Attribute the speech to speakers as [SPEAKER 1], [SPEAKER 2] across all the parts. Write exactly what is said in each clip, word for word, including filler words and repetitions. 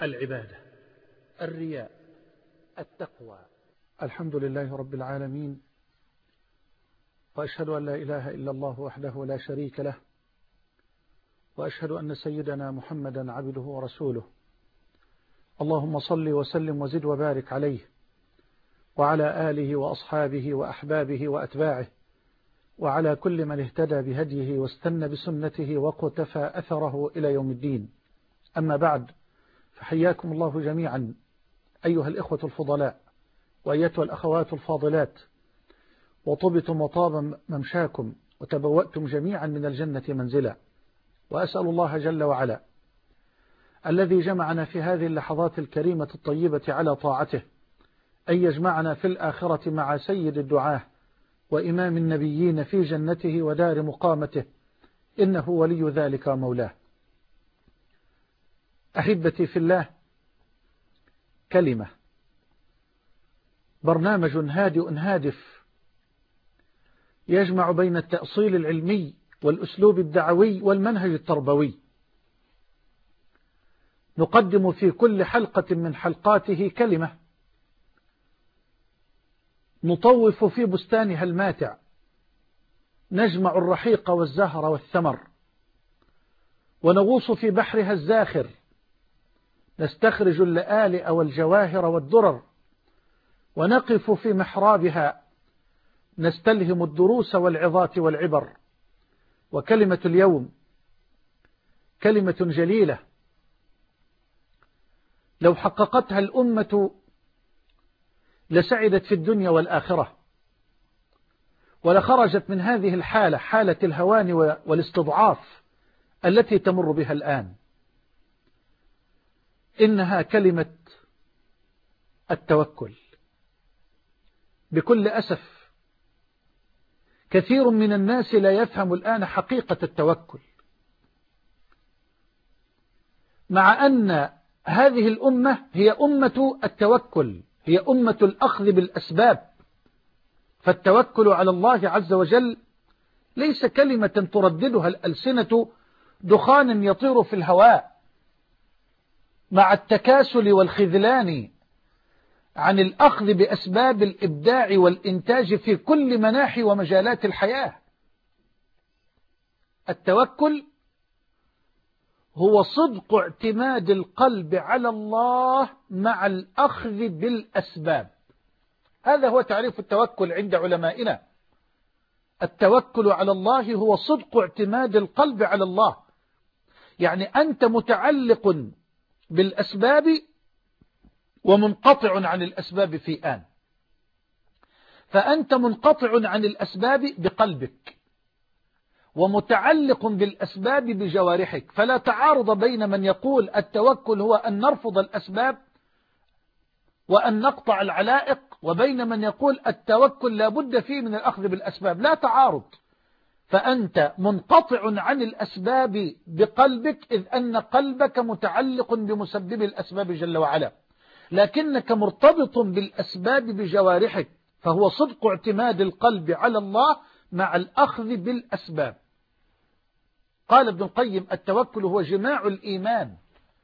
[SPEAKER 1] العبادة، الرياء، التقوى.
[SPEAKER 2] الحمد لله رب العالمين، وأشهد أن لا إله إلا الله وحده لا شريك له، وأشهد أن سيدنا محمدا عبده ورسوله. اللهم صل وسلم وزد وبارك عليه وعلى آله وأصحابه وأحبابه وأتباعه وعلى كل من اهتدى بهديه واستنى بسنته وقتفى أثره إلى يوم الدين. أما بعد، فحياكم الله جميعا أيها الإخوة الفضلاء وأيتها الأخوات الفاضلات، وطبتم وطاب ممشاكم وتبوأتم جميعا من الجنة منزلا. وأسأل الله جل وعلا الذي جمعنا في هذه اللحظات الكريمة الطيبة على طاعته أن يجمعنا في الآخرة مع سيد الدعاة وإمام النبيين في جنته ودار مقامته، إنه ولي ذلك مولاه. أحبتي في الله، كلمة، برنامج هادئ هادف يجمع بين التأصيل العلمي والأسلوب الدعوي والمنهج التربوي. نقدم في كل حلقة من حلقاته كلمة نطوف في بستانها الماتع، نجمع الرحيق والزهر والثمر، ونغوص في بحرها الزاخر، نستخرج اللآلئ والجواهر والدرر، ونقف في محرابها نستلهم الدروس والعظات والعبر. وكلمة اليوم كلمة جليلة لو حققتها الأمة لسعدت في الدنيا والآخرة، ولخرجت من هذه الحالة، حالة الهوان والاستضعاف التي تمر بها الآن. إنها كلمة التوكل. بكل أسف كثير من الناس لا يفهم الآن حقيقة التوكل، مع أن هذه الأمة هي أمة التوكل، هي أمة الأخذ بالأسباب. فالتوكل على الله عز وجل ليس كلمة ترددها الألسنة دخان يطير في الهواء مع التكاسل والخذلان عن الأخذ بأسباب الإبداع والإنتاج في كل مناحي ومجالات الحياة. التوكل هو صدق اعتماد القلب على الله مع الأخذ بالأسباب. هذا هو تعريف التوكل عند علمائنا. التوكل على الله هو صدق اعتماد القلب على الله، يعني أنت متعلق بالأسباب ومنقطع عن الأسباب في آن. فأنت منقطع عن الأسباب بقلبك ومتعلق بالأسباب بجوارحك، فلا تعارض بين من يقول التوكل هو أن نرفض الأسباب وأن نقطع العلائق، وبين من يقول التوكل لا بد فيه من الأخذ بالأسباب. لا تعارض، فأنت منقطع عن الأسباب بقلبك، إذ أن قلبك متعلق بمسبب الأسباب جل وعلا، لكنك مرتبط بالأسباب بجوارحك، فهو صدق اعتماد القلب على الله مع الأخذ بالأسباب. قال ابن القيم: التوكل هو جماع الإيمان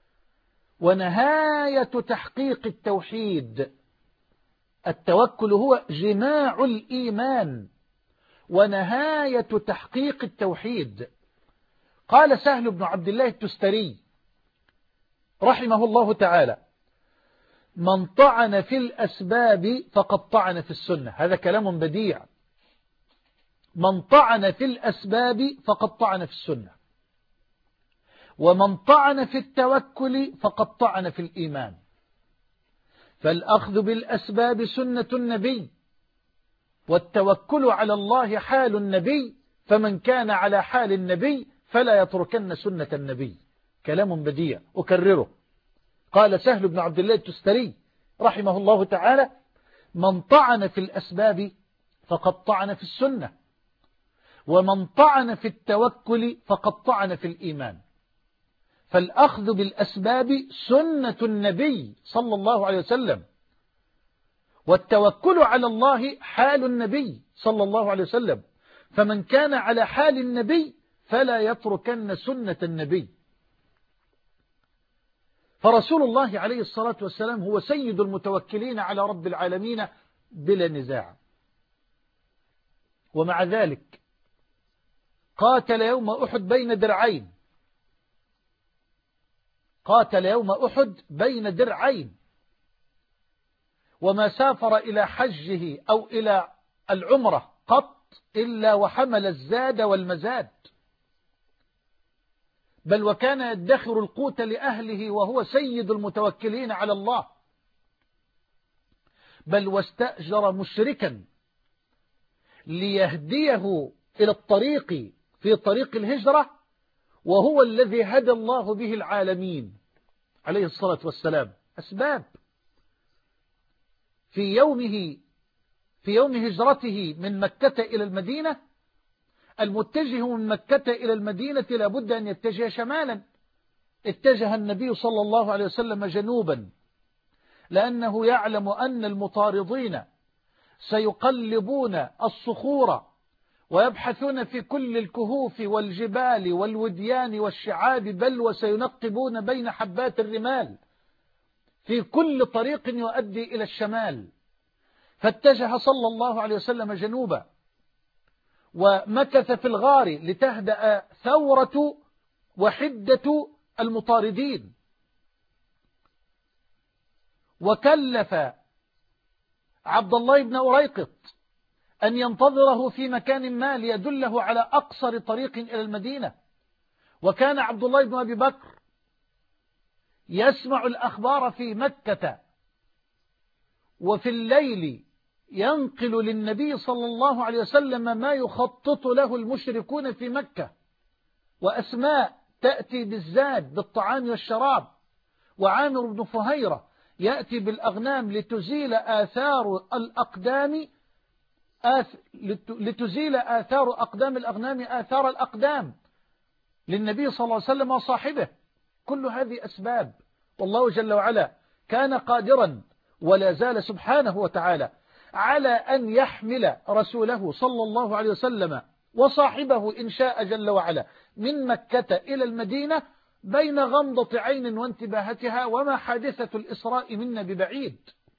[SPEAKER 2] ونهاية تحقيق التوحيد. التوكل هو جماع الإيمان ونهاية تحقيق التوحيد. قال سهل بن عبد الله التستري رحمه الله تعالى: من طعن في الأسباب فقد طعن في السنة. هذا كلام بديع. من طعن في الأسباب فقد طعن في السنة، ومن طعن في التوكل فقد طعن في الإيمان. فالأخذ بالأسباب سنة النبي، والتوكل على الله حال النبي، فمن كان على حال النبي فلا يتركن سنة النبي. كلام بديع أكرره. قال سهل بن عبد الله التستري رحمه الله تعالى: من طعن في الأسباب فقد طعن في السنة، ومن طعن في التوكل فقد طعن في الإيمان. فالأخذ بالأسباب سنة النبي صلى الله عليه وسلم، والتوكل على الله حال النبي صلى الله عليه وسلم، فمن كان على حال النبي فلا يتركن سنة النبي. فرسول الله عليه الصلاة والسلام هو سيد المتوكلين على رب العالمين بلا نزاع. ومع ذلك قاتل يوم أحد بين درعين، قاتل يوم أحد بين درعين، وما سافر إلى حجه أو إلى العمرة قط إلا وحمل الزاد والمزاد، بل وكان يدخر القوت لأهله وهو سيد المتوكلين على الله، بل واستأجر مشركا ليهديه إلى الطريق في طريق الهجرة، وهو الذي هدى الله به العالمين عليه الصلاة والسلام. أسباب في يومه في يوم هجرته من مكة إلى المدينة، المتجه من مكة إلى المدينة لابد أن يتجه شمالا، اتجه النبي صلى الله عليه وسلم جنوبا، لأنه يعلم أن المطاردين سيقلبون الصخور ويبحثون في كل الكهوف والجبال والوديان والشعاب، بل وسينقبون بين حبات الرمال في كل طريق يؤدي إلى الشمال. فاتجه صلى الله عليه وسلم جنوبا، ومكث في الغار لتهدأ ثورة وحدة المطاردين، وكلف عبد الله بن أريقط أن ينتظره في مكان ما ليدله على أقصر طريق إلى المدينة. وكان عبد الله بن أبي بكر يسمع الأخبار في مكة، وفي الليل ينقل للنبي صلى الله عليه وسلم ما يخطط له المشركون في مكة، وأسماء تأتي بالزاد بالطعام والشراب، وعامر بن فهيرة يأتي بالأغنام لتزيل آثار الأقدام آث... لتزيل آثار أقدام الأغنام آثار الأقدام للنبي صلى الله عليه وسلم وصاحبه. كل هذه أسباب، والله جل وعلا كان قادرا ولا زال سبحانه وتعالى على أن يحمل رسوله صلى الله عليه وسلم وصاحبه إن شاء جل وعلا من مكة إلى المدينة بين غمضة عين وانتباهتها، وما حادثة الإسراء منا ببعيد،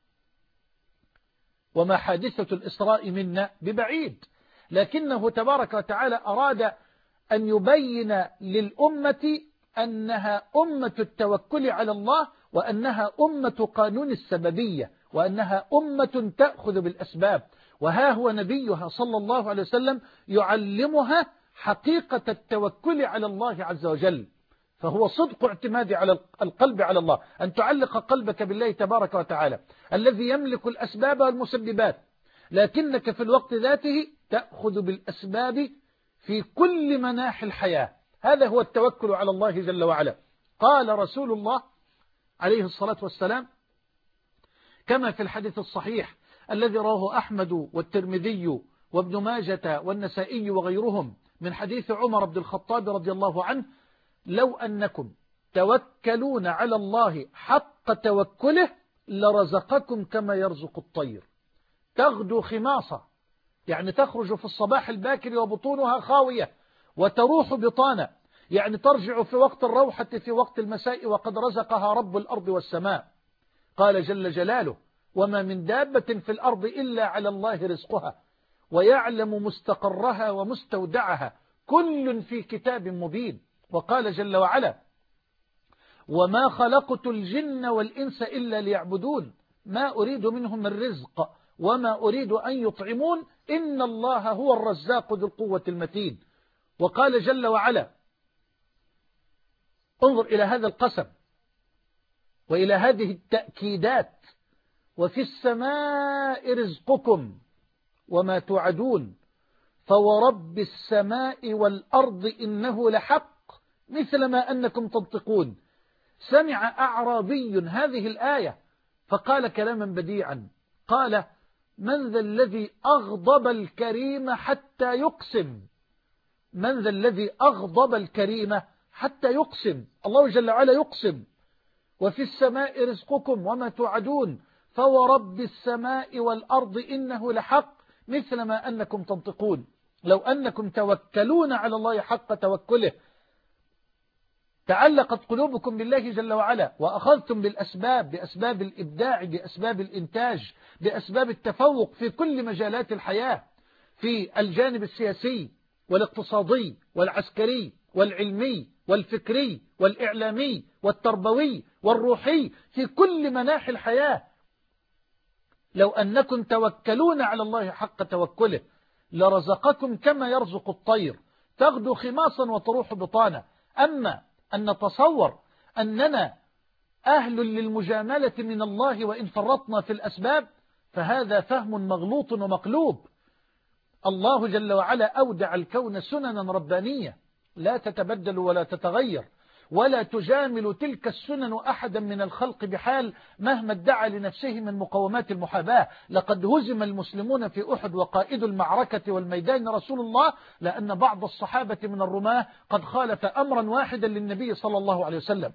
[SPEAKER 2] وما حادثة الإسراء منا ببعيد، لكنه تبارك وتعالى أراد أن يبين للأمة أنها أمة التوكل على الله، وأنها أمة قانون السببية، وأنها أمة تأخذ بالأسباب. وها هو نبيها صلى الله عليه وسلم يعلمها حقيقة التوكل على الله عز وجل، فهو صدق اعتماد على القلب على الله، أن تعلق قلبك بالله تبارك وتعالى الذي يملك الأسباب والمسببات، لكنك في الوقت ذاته تأخذ بالأسباب في كل مناحي الحياة. هذا هو التوكل على الله جل وعلا. قال رسول الله عليه الصلاة والسلام كما في الحديث الصحيح الذي رواه أحمد والترمذي وابن ماجة والنسائي وغيرهم من حديث عمر بن الخطاب رضي الله عنه: لو أنكم توكلون على الله حق توكله لرزقكم كما يرزق الطير تغدو خماصة، يعني تخرج في الصباح الباكر وبطونها خاوية، وتروح بطانة، يعني ترجع في وقت الروحة في وقت المساء، وقد رزقها رب الأرض والسماء. قال جل جلاله: وما من دابة في الأرض إلا على الله رزقها ويعلم مستقرها ومستودعها كل في كتاب مبين. وقال جل وعلا: وما خلقت الجن والإنس إلا ليعبدون ما أريد منهم من رزق وما أريد أن يطعمون إن الله هو الرزاق ذو القوة المتين. وقال جل وعلا: انظر إلى هذا القسم وإلى هذه التأكيدات: وفي السماء رزقكم وما توعدون فورب السماء والأرض إنه لحق مثل ما أنكم تنطقون. سمع أعرابي هذه الآية فقال كلاما بديعا، قال: من ذا الذي أغضب الكريم حتى يقسم؟ من ذا الذي أغضب الكريم حتى يقسم؟ الله جل وعلا يقسم: وفي السماء رزقكم وما توعدون فورب السماء والأرض إنه لحق مثل ما أنكم تنطقون. لو أنكم توكلون على الله حق توكله تعلقت قلوبكم بالله جل وعلا وأخذتم بالأسباب، بأسباب الإبداع، بأسباب الإنتاج، بأسباب التفوق في كل مجالات الحياة، في الجانب السياسي والاقتصادي والعسكري والعلمي والفكري والإعلامي والتربوي والروحي، في كل مناحي الحياة. لو أنكم توكلون على الله حق توكله لرزقكم كما يرزق الطير تغدو خماصا وتروح بطانا. أما أن نتصور أننا أهل للمجاملة من الله وإن فرطنا في الأسباب فهذا فهم مغلوط ومقلوب. الله جل وعلا أودع الكون سننا ربانية لا تتبدل ولا تتغير، ولا تجامل تلك السنن أحدا من الخلق بحال مهما ادعى لنفسه من مقومات المحاباة. لقد هزم المسلمون في أحد وقائد المعركة والميدان رسول الله، لأن بعض الصحابة من الرماة قد خالف أمرا واحدا للنبي صلى الله عليه وسلم.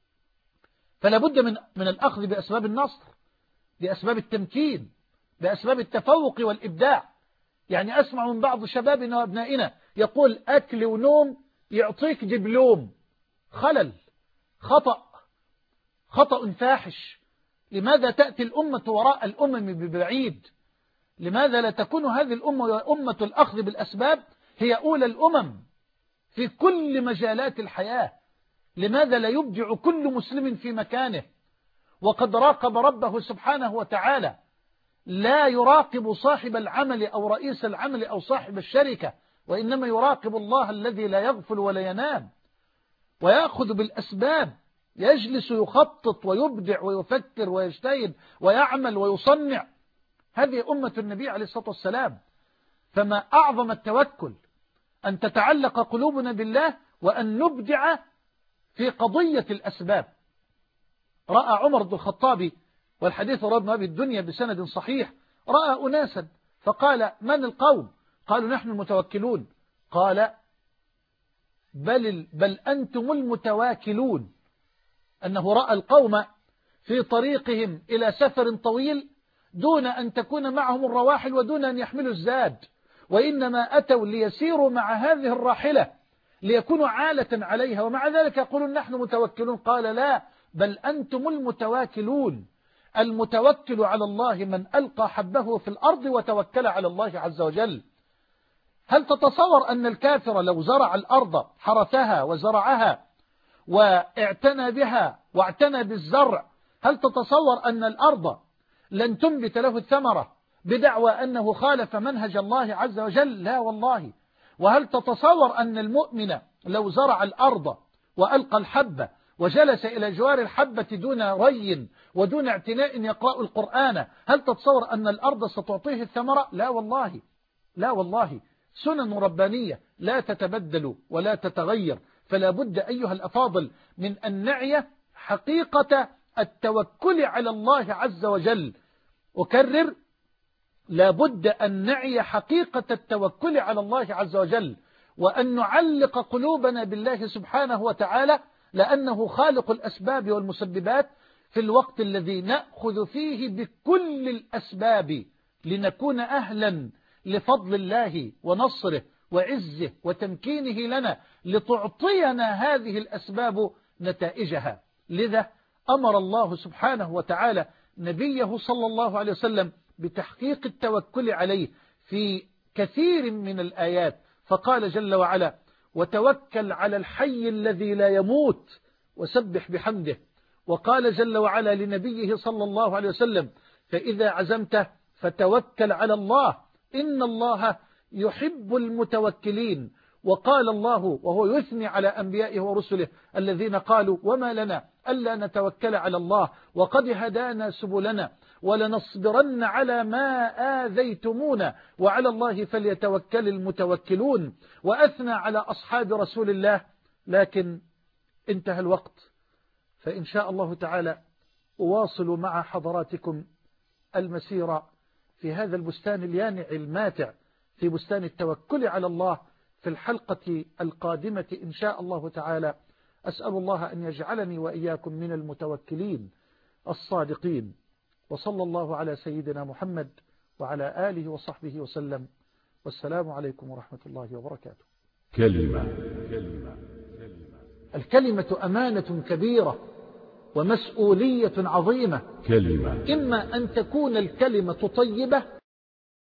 [SPEAKER 2] فلا بد من من الأخذ بأسباب النصر، بأسباب التمكين، بأسباب التفوق والإبداع. يعني أسمع من بعض شبابنا وأبنائنا يقول أكل ونوم يعطيك دبلوم. خلل، خطأ، خطأ فاحش. لماذا تأتي الأمة وراء الأمم ببعيد؟ لماذا لا تكون هذه الأمة أمة الأخذ بالأسباب هي أولى الأمم في كل مجالات الحياة؟ لماذا لا يبدع كل مسلم في مكانه وقد راقب ربه سبحانه وتعالى؟ لا يراقب صاحب العمل أو رئيس العمل أو صاحب الشركة، وإنما يراقب الله الذي لا يغفل ولا ينام، ويأخذ بالأسباب، يجلس يخطط ويبدع ويفكر ويجتهد ويعمل ويصنع. هذه أمة النبي عليه الصلاة والسلام. فما أعظم التوكل أن تتعلق قلوبنا بالله وأن نبدع في قضية الأسباب. رأى عمر بن الخطاب، والحديث رواه ابن أبي الدنيا بسند صحيح، رأى أناسا فقال من القوم؟ قالوا نحن المتوكلون. قال بل, بل أنتم المتواكلون. أنه رأى القوم في طريقهم إلى سفر طويل دون أن تكون معهم الرواحل ودون أن يحملوا الزاد، وإنما أتوا ليسيروا مع هذه الراحلة ليكونوا عالة عليها، ومع ذلك يقولون نحن متوكلون. قال لا، بل أنتم المتواكلون. المتوكل على الله من ألقى حبه في الأرض وتوكل على الله عز وجل. هل تتصور أن الكافر لو زرع الأرض حرثها وزرعها واعتنى بها واعتنى بالزرع، هل تتصور أن الأرض لن تنبت له الثمرة بدعوى أنه خالف منهج الله عز وجل؟ لا والله. وهل تتصور أن المؤمن لو زرع الأرض وألقى الحبة وجلس إلى جوار الحبة دون ري ودون اعتناء يقرأ القرآن، هل تتصور أن الأرض ستعطيه الثمرة؟ لا والله، لا والله. سنن ربانية لا تتبدل ولا تتغير. فلا بد أيها الأفاضل من أن نعي حقيقة التوكل على الله عز وجل. أكرر، لا بد أن نعي حقيقة التوكل على الله عز وجل، وأن نعلق قلوبنا بالله سبحانه وتعالى، لأنه خالق الأسباب والمسببات في الوقت الذي نأخذ فيه بكل الأسباب لنكون أهلا لفضل الله ونصره وعزه وتمكينه لنا، لتعطينا هذه الأسباب نتائجها. لذا أمر الله سبحانه وتعالى نبيه صلى الله عليه وسلم بتحقيق التوكل عليه في كثير من الآيات، فقال جل وعلا وتوكل على الحي الذي لا يموت وسبح بحمده. وقال جل وعلا لنبيه صلى الله عليه وسلم فإذا عزمت فتوكل على الله إن الله يحب المتوكلين. وقال الله وهو يثني على أنبيائه ورسله الذين قالوا وما لنا ألا نتوكل على الله وقد هدانا سبلنا ولنصبرن على ما آذيتمونا وعلى الله فليتوكل المتوكلون. وأثنى على أصحاب رسول الله. لكن انتهى الوقت، فإن شاء الله تعالى أواصل مع حضراتكم المسيرة في هذا البستان اليانع الماتع، في بستان التوكل على الله، في الحلقة القادمة إن شاء الله تعالى. أسأل الله أن يجعلني وإياكم من المتوكلين الصادقين. وصلى الله على سيدنا محمد وعلى آله وصحبه وسلم، والسلام عليكم ورحمة الله وبركاته.
[SPEAKER 3] كلمة كلمة كلمة
[SPEAKER 2] الكلمة أمانة كبيرة ومسؤولية عظيمة.
[SPEAKER 3] كلمة
[SPEAKER 2] إما أن تكون الكلمة طيبة